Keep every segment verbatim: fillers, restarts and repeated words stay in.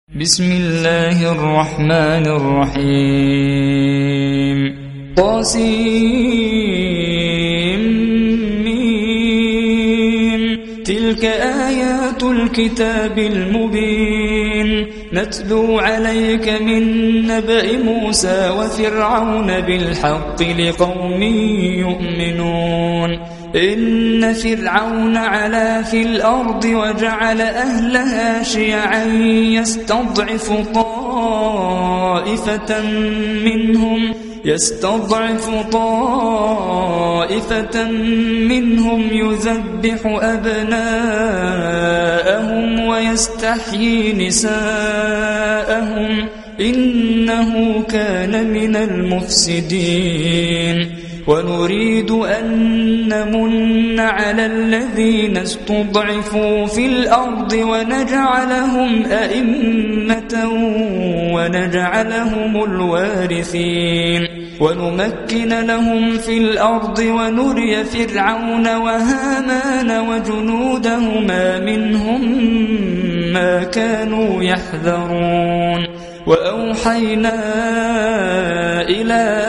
بسم الله الرحمن الرحيم طاسيم تلك آيات الكتاب المبين نتلو عليك من نبأ موسى وفرعون بالحق لقوم يؤمنون إن فرعون علا في الأرض وجعل أهلها شيعا يستضعف طائفة منهم يستضعف طائفة منهم يذبح أبناءهم ويستحيي نساءهم إنه كان من المفسدين ونريد أن نمن على الذين استضعفوا في الأرض ونجعلهم أئمة ونجعلهم الوارثين ونمكن لهم في الأرض ونري فرعون وهامان وجنودهما منهم ما كانوا يحذرون وأوحينا إلى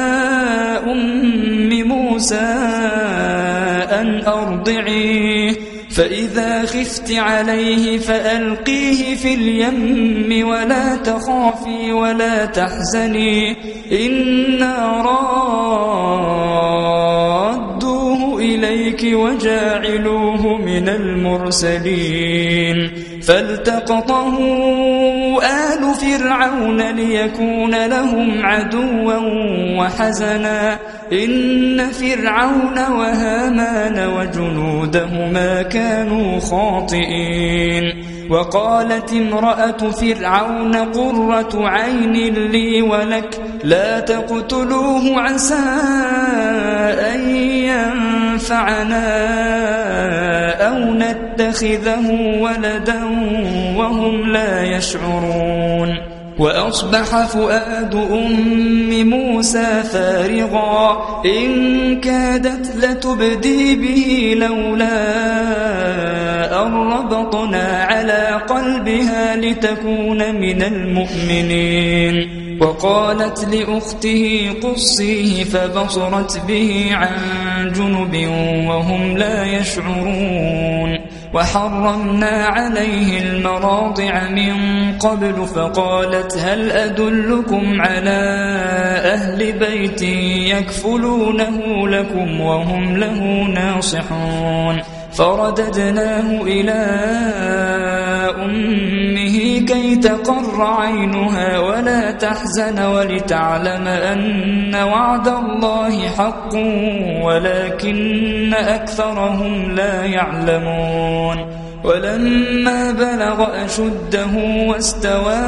موسى أن أرضعيه فإذا خفت عليه فألقيه في اليم ولا تخافي ولا تحزني إنا رادوه إليك وجاعلوه من المرسلين فالتقطه آل فرعون ليكون لهم عدوا وحزنا إن فرعون وهامان وجنودهما كانوا خاطئين وقالت امرأة فرعون قرة عين لي ولك لا تقتلوه عسى أن ينفعنا أو نتخذه ولدا وهم لا يشعرون وأصبح فؤاد أم موسى فارغا إن كادت لتبدي به لولا أن ربطنا على قلبها لتكون من المؤمنين وقالت لأخته قصيه فبصرت به عن جنب وهم لا يشعرون وحرمنا عليه المراضع من قبل فقالت هل أدلكم على أهل بيت يكفلونه لكم وهم له ناصحون فرددناه إلى أمه كي تقر عينها ولا تحزن ولتعلم أن وعد الله حق ولكن أكثرهم لا يعلمون ولما بلغ أشده واستوى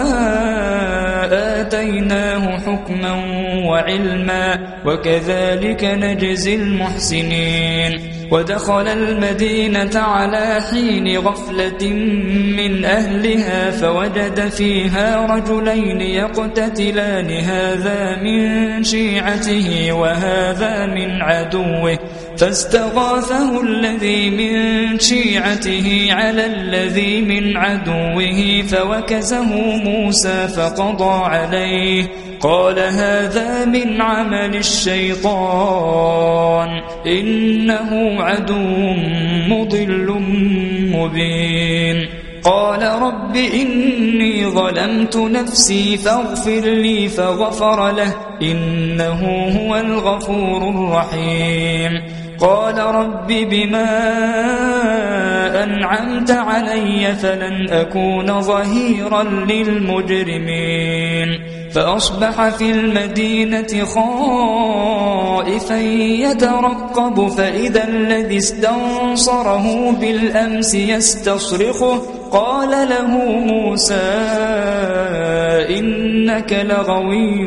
آتيناه حكما وعلما وكذلك نجزي المحسنين ودخل المدينة على حين غفلة من أهلها فوجد فيها رجلين يقتتلان هذا من شيعته وهذا من عدوه فاستغاثه الذي من شيعته على الذي من عدوه فوكزه موسى فقضى عليه قال هذا من عمل الشيطان إنه عدو مضل مبين قال رب إني ظلمت نفسي فاغفر لي فغفر له إنه هو الغفور الرحيم قال رب بما أنعمت علي فلن أكون ظهيرا للمجرمين فأصبح في المدينة خائفا يترقب فإذا الذي استنصره بالأمس يستصرخه قال له موسى إنك لغوي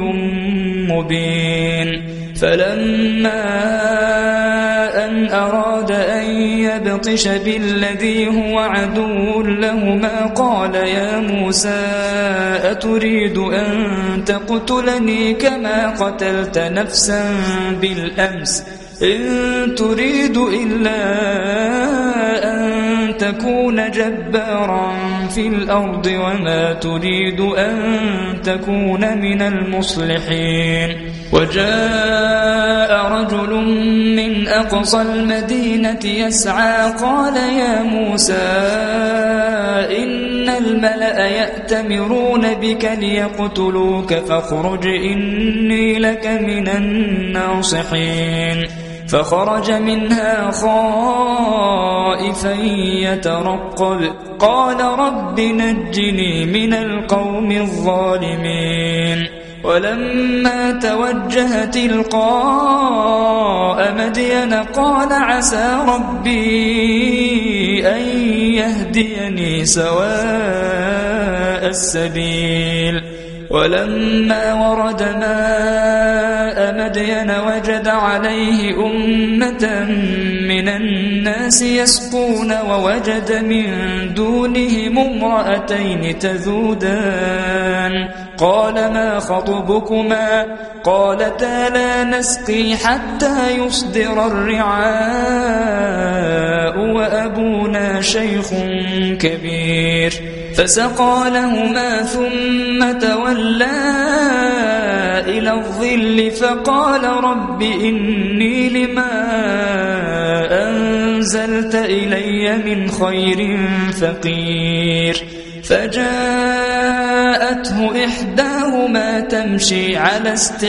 مبين فلما أن أراد أن يبطش بالذي هو عدو لهما قال يا موسى أتريد أن تقتلني كما قتلت نفسا بالأمس إن تريد إلا أن تكون جبارا في الأرض وما تريد أن تكون من المصلحين. وجاء رجل من أقصى المدينة يسعى قال يا موسى إن الملأ يأتمرون بك ليقتلوك فاخرج إني لك من الناصحين. فخرج منها خائفا يترقب قال رب نجني من القوم الظالمين. ولما توجه تلقاء مدين قال عسى ربي أن يهديني سواء السبيل. ولما ورد ماء مدين وجد عليه أمة من الناس يسقون ووجد من دونهم امرأتين تذودان قال ما خطبكما قالتا لا نسقي حتى يصدر الرعاء وأبونا شيخ كبير. فسقى لهما ثم تولى إلى الظل فقال رب إني لما أنزلت إلي من خير فقير. فجاءته إحداهما تمشي على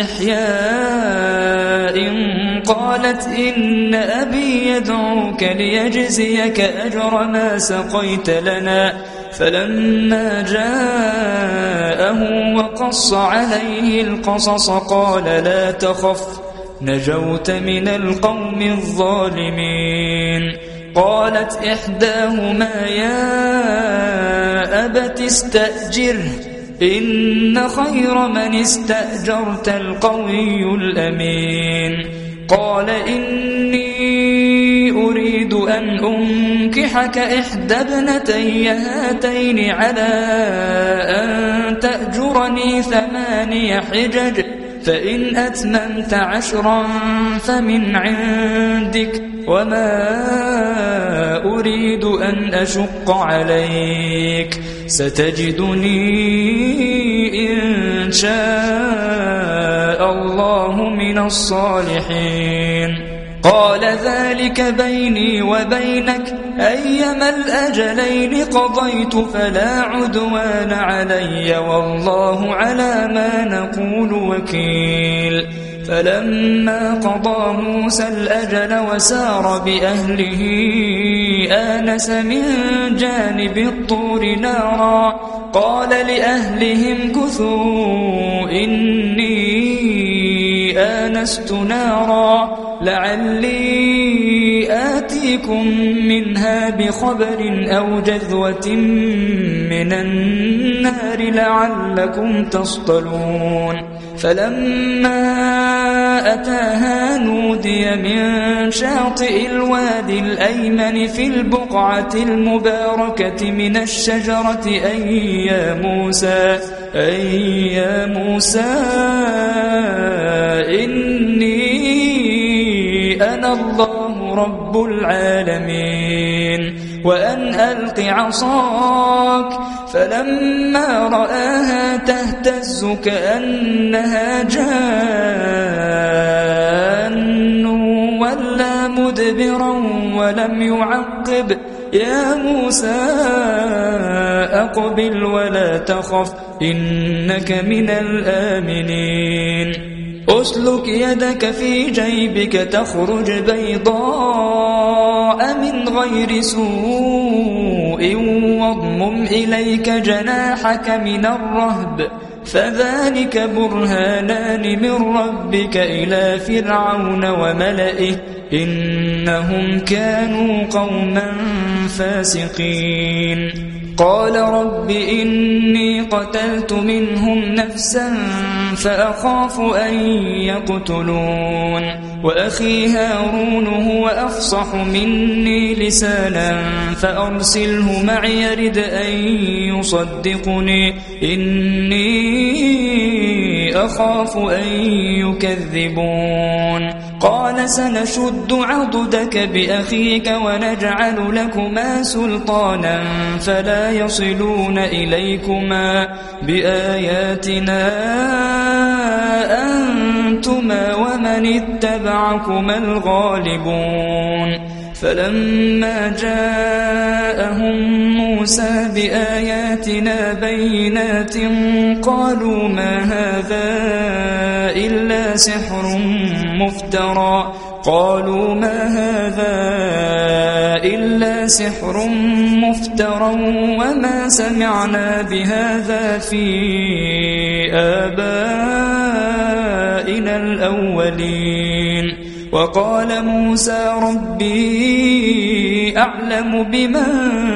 استحياء قالت إن أبي يدعوك ليجزيك أجر ما سقيت لنا. فلما جاءه وقص عليه القصص قال لا تخف نجوت من القوم الظالمين. قالت إحداهما يا أبت استأجره إن خير من استأجرت القوي الأمين. قال إني أريد أن أنكحك إحدى ابنتي هاتين على أن تأجرني ثماني حجج فإن أتممت عشرا فمن عندك وما أريد أن أشق عليك ستجدني إن شاء الله من الصالحين. قال ذلك بيني وبينك أيما الأجلين قضيت فلا عدوان علي والله على ما نقول وكيل. فلما قضى موسى الأجل وسار بأهله آنس من جانب الطور نارا قال لأهلهم كثوا إني آنست نارا لعلي آتيكم منها بخبر أو جذوة من النار لعلكم تصطلون. فلما أتاها نودي من شاطئ الوادي الأيمن في البقعة المباركة من الشجرة أي يا موسى أي يا موسى إني أنا الله رب العالمين وأن ألق عصاك. فلما رآها تهتز كأنها جان ولا مدبرا ولم يعقب يا موسى أقبل ولا تخف إنك من الآمنين. أسلك يدك في جيبك تخرج بيضاء من غير سوء واضمم إليك جناحك من الرهب فذلك برهانان من ربك إلى فرعون وملئه إنهم كانوا قوما فاسقين. قال رب إني قتلت منهم نفسا فأخاف أن يقتلون وأخي هارون هو أفصح مني لسانا فأرسله معي يرد أن يصدقني إني أخاف أن يكذبون. قال سنشد عضدك بأخيك ونجعل لكما سلطانا فلا يصلون إليكما بآياتنا أنتما ومن اتبعكما الغالبون فلما جاءهم موسى بآياتنا بينات قالوا ما هذا إلا سحر مفترى قالوا ما هذا إلا سحر مفترى وما سمعنا بهذا في آبائنا الأولين وقال موسى ربي أعلم بمن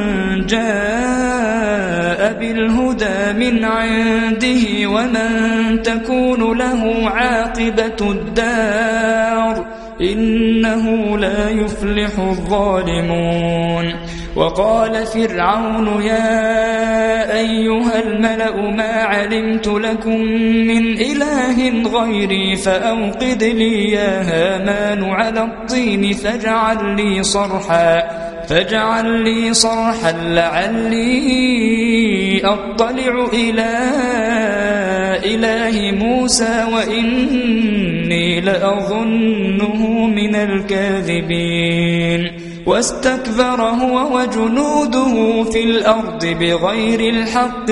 جاء بالهدى من عنده ومن تكون له عاقبة الدار إنه لا يفلح الظالمون وقال فرعون يا أيها الملأ ما علمت لكم من إله غيري فأوقد لي يا هامان على الطين فاجعل لي صرحا فاجعل لي صرحا لعلي أطلع إلى إله موسى وإني لأظنه من الكاذبين واستكبر هو وجنوده في الأرض بغير الحق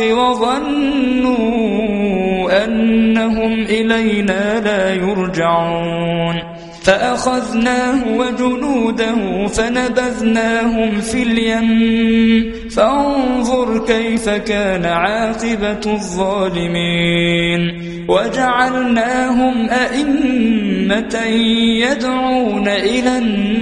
وظنوا أنهم إلينا لا يرجعون فأخذناه وجنوده فنبذناهم في اليم فانظر كيف كان عاقبة الظالمين وجعلناهم أئمة يدعون إلى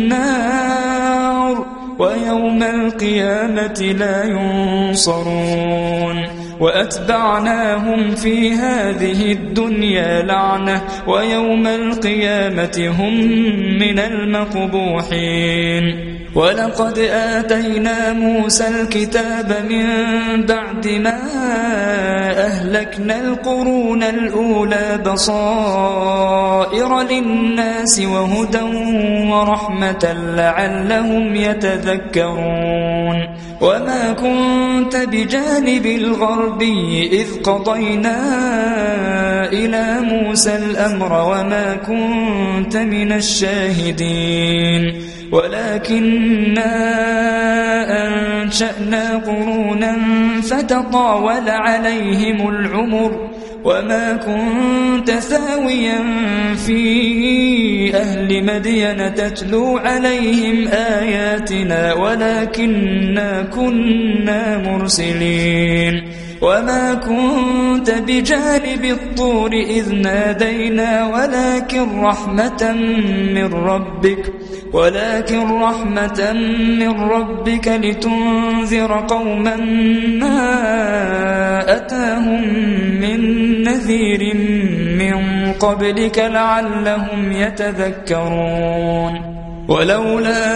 النار ويوم القيامة لا ينصرون وأتبعناهم في هذه الدنيا لعنة ويوم القيامة هم من المقبوحين ولقد آتينا موسى الكتاب من بعد ما أهلكنا القرون الأولى بصائر للناس وهدى ورحمة لعلهم يتذكرون وما كنت بجانب الغربي إذ قضينا إلى موسى الأمر وما كنت من الشاهدين ولكننا أنشأنا قرونا فتطاول عليهم العمر وما كنت ثاويا في أهل مدين تتلو عليهم آياتنا ولكننا كنا مرسلين وما كنت بجانب الطور إذ نادينا ولكن رحمة من ربك ولكن رحمة من ربك لتنذر قوما ما أتاهم من نذير من قبلك لعلهم يتذكرون ولولا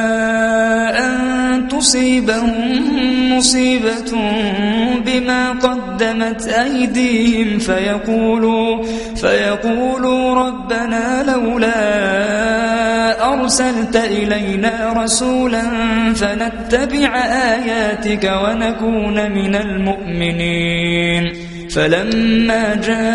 أن تصيبهم مصيبة بما قدمت أيديهم فيقولوا, فيقولوا ربنا لولا أرسلت إلينا رسولا فنتبع آياتك ونكون من المؤمنين فلما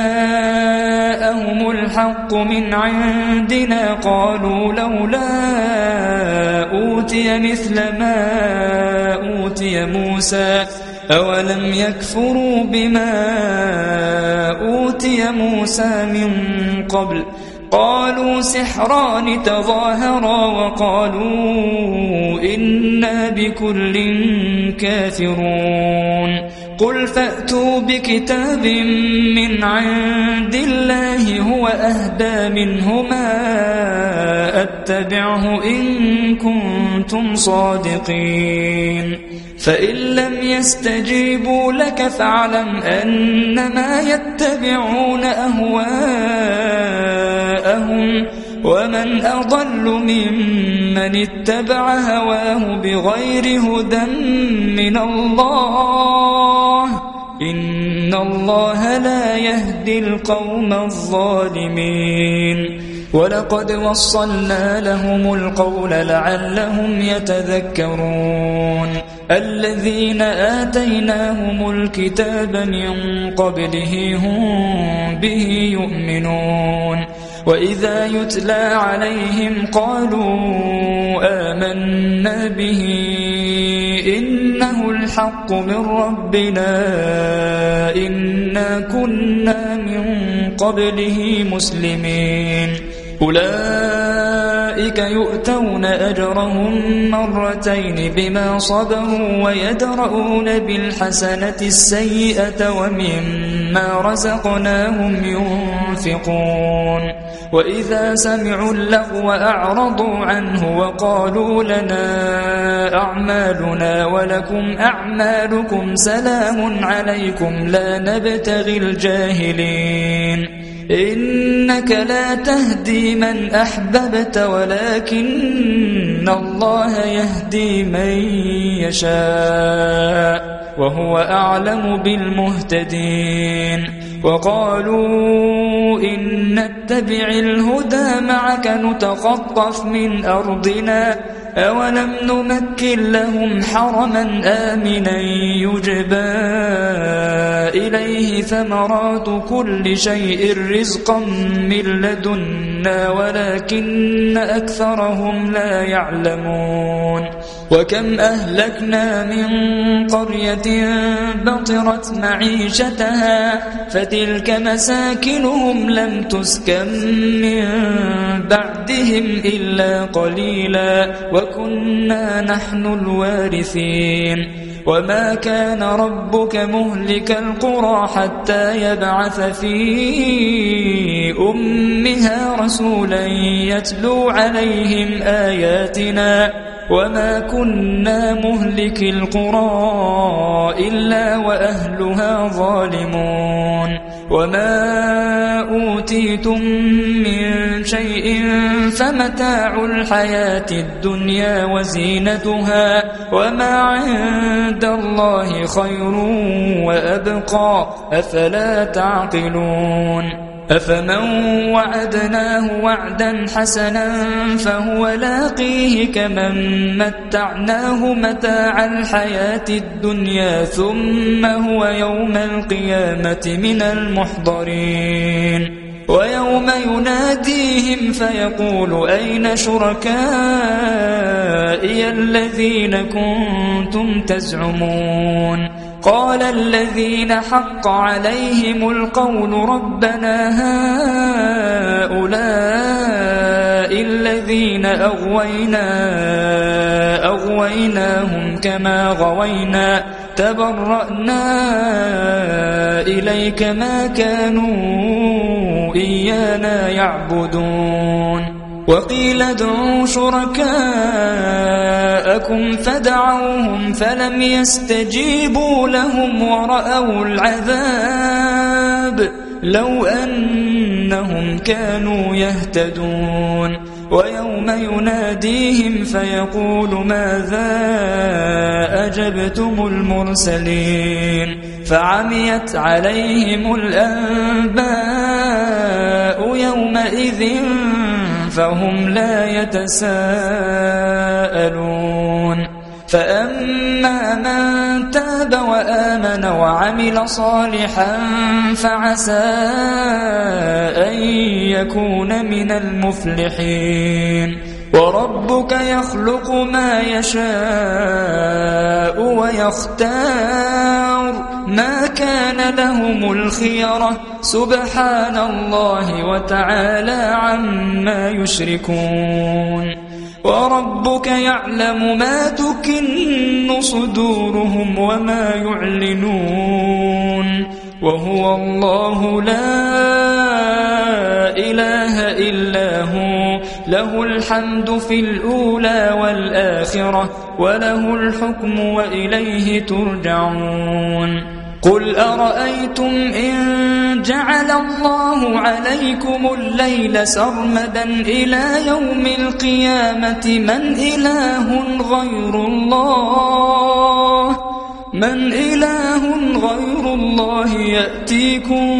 جاءهم الحق من عندنا قالوا لولا أوتي مثل ما أوتي موسى أولم يكفروا بما أوتي موسى من قبل قالوا سحران تظاهرا وقالوا إنا بكل كافرون قل فأتوا بكتاب من عند الله هو أهدى منهما أتبعه إن كنتم صادقين فإن لم يستجيبوا لك فاعلم أنما يتبعون أهواءهم ومن أضل ممن اتبع هواه بغير هدى من الله إن الله لا يهدي القوم الظالمين ولقد وصلنا لهم القول لعلهم يتذكرون الذين آتيناهم الكتاب من قبله هم به يؤمنون وإذا يتلى عليهم قالوا آمنا به إنه الحق من ربنا إنا كنا من قبله مسلمين أولئك يؤتون أجرهم مرتين بما صبروا ويدرؤون بالحسنة السيئة ومما رزقناهم ينفقون وإذا سمعوا اللغو أعرضوا عنه وقالوا لنا أعمالنا ولكم أعمالكم سلام عليكم لا نبتغي الجاهلين إنك لا تهدي من أحببت ولكن الله يهدي من يشاء وهو أعلم بالمهتدين وقالوا إن نتبع الهدى معك نتخطف من أرضنا أولم نمكن لهم حرما آمنا يجبى إليه ثمرات كل شيء رزقا من لدنا ولكن أكثرهم لا يعلمون وكم أهلكنا من قرية بطرت معيشتها فتلك مساكنهم لم تسكن من بعدهم إلا قليلا وكنا نحن الوارثين وما كان ربك مهلك القرى حتى يبعث في أمها رسولا يتلو عليهم آياتنا وما كنا مهلك القرى إلا وأهلها ظالمون وما أوتيتم من شيء فمتاع الحياة الدنيا وزينتها وما عند الله خير وأبقى أفلا تعقلون أفمن وعدناه وعدا حسنا فهو لاقيه كمن متعناه متاع الحياة الدنيا ثم هو يوم القيامة من المحضرين ويوم يناديهم فيقول أين شركائي الذين كنتم تزعمون قال الذين حق عليهم القول ربنا هؤلاء الذين أغوينا أغويناهم كما غوينا تبرأنا إليك ما كانوا إيانا يعبدون وقيل ادعوا شركاءكم فدعوهم فلم يستجيبوا لهم ورأوا العذاب لو أنهم كانوا يهتدون ويوم يناديهم فيقول ماذا أجبتم المرسلين فعميت عليهم الأنباء يومئذ فهم لا يتساءلون فأما من تاب وآمن وعمل صالحا فعسى أن يكون من المفلحين وربك يخلق ما يشاء ويختار ما كان لهم الخيرة سبحان الله وتعالى عما يشركون وربك يعلم ما تكن صدورهم وما يعلنون وهو الله لا إله إلا هو له الحمد في الأولى والآخرة وله الحكم وإليه ترجعون قل أرأيتم إن جعل الله عليكم الليل سرمدا إلى يوم القيامة من إله غير الله من إله غير الله يأتيكم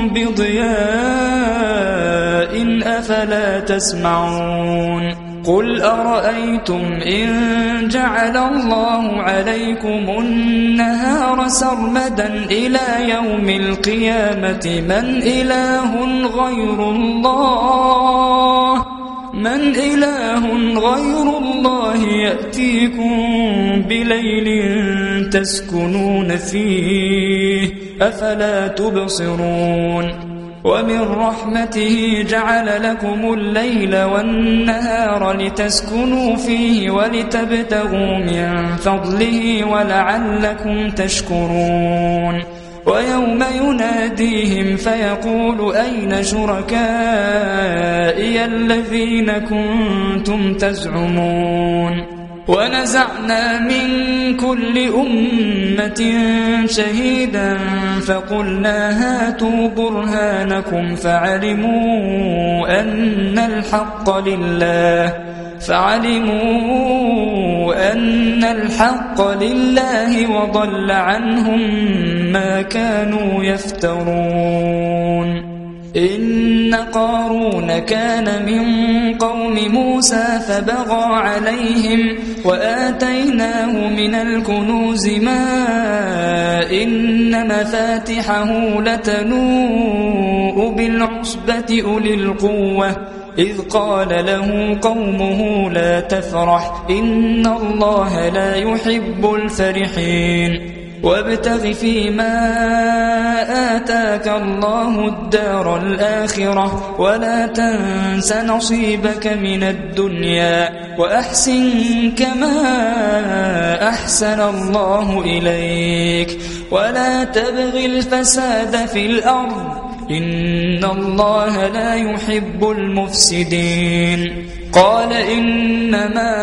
بضياء أفلا تسمعون قل أرأيتم إن جعل الله عليكم النهار سرمدا إلى يوم القيامة من إله غير الله من إله غير الله يأتيكم بليل تسكنون فيه أفلا تبصرون ومن رحمته جعل لكم الليل والنهار لتسكنوا فيه ولتبتغوا من فضله ولعلكم تشكرون ويوم يناديهم فيقول أين شركائي الذين كنتم تزعمون ونزعنا من كل أمة شهيدا فقلنا هاتوا برهانكم فعلموا أن الحق لله فعلموا أن الحق لله وضل عنهم ما كانوا يفترون إن قارون كان من قوم موسى فبغى عليهم وآتيناه من الكنوز ما إن مفاتحه لتنوء بالعصبة أولي القوة إذ قال له قومه لا تفرح إن الله لا يحب الفرحين وابتغ فيما آتاك الله الدار الآخرة ولا تنس نصيبك من الدنيا وأحسن كما أحسن الله إليك ولا تبغ الفساد في الأرض إن الله لا يحب المفسدين قال إنما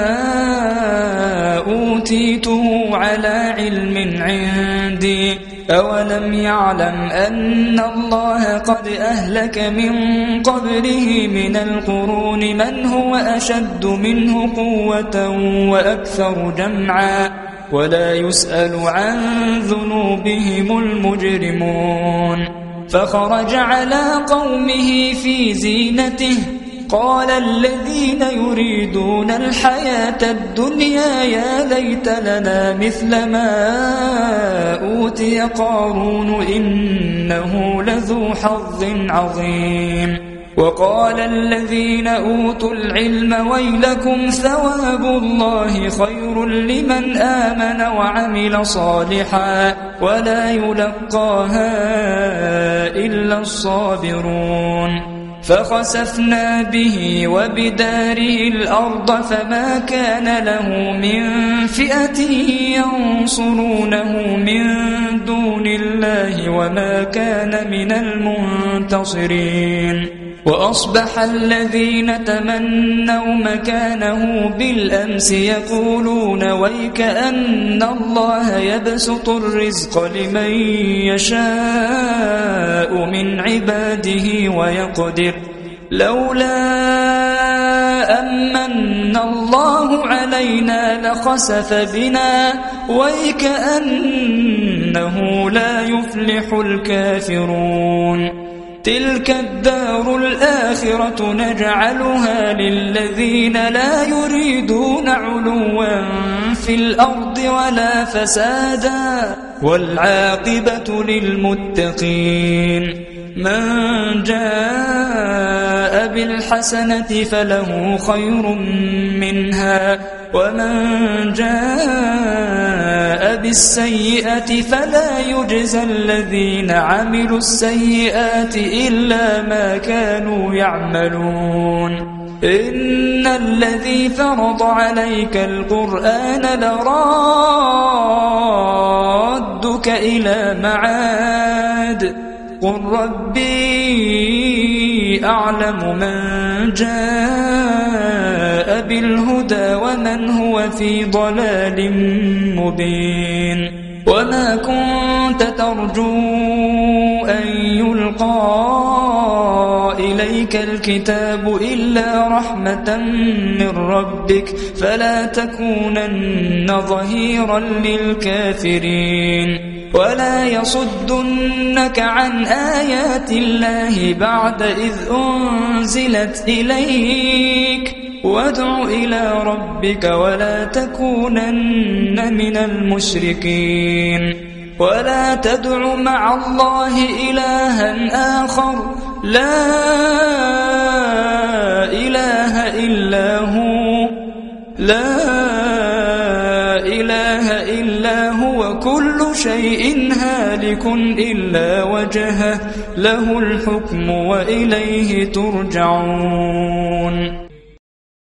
أوتيته على علم عندي أولم يعلم أن الله قد أهلك من قبله من القرون من هو أشد منه قوة وأكثر جمعا ولا يسأل عن ذنوبهم المجرمون فخرج على قومه في زينته قال الذين يريدون الحياة الدنيا يا ليت لنا مثل ما أوتي قارون إنه لذو حظ عظيم وقال الذين أوتوا العلم ويلكم ثواب الله خير لمن آمن وعمل صالحا ولا يلقاها إلا الصابرون فخسفنا به وبداره الأرض فما كان له من فئة ينصرونه من دون الله وما كان من المنتصرين وأصبح الذين تمنوا مكانه بالأمس يقولون ويكأن الله يبسط الرزق لمن يشاء من عباده ويقدر لولا أمن الله علينا لخسف بنا ويكأنه لا يفلح الكافرون تلك الدار الآخرة نجعلها للذين لا يريدون علوا في الأرض ولا فسادا والعاقبة للمتقين من جاء بالحسنة فله خير منها ومن جاء بالسيئة فلا يجزى الذين عملوا السيئات إلا ما كانوا يعملون إن الذي فرض عليك القرآن لرادك إلى معاد قل ربي أعلم من جاء بالهدى ومن هو في ضلال مبين وما كنت ترجو أن يلقى إليك ذلك الكتاب إلا رحمة من ربك فلا تكونن ظهيرا للكافرين ولا يصدنك عن آيات الله بعد إذ أنزلت إليك وادع إلى ربك ولا تكونن من المشركين ولا تدع مع الله إلها آخر لا إله إلا هو لا إله إلا هو كل شيء هالك إلا وجهه له الحكم وإليه ترجعون.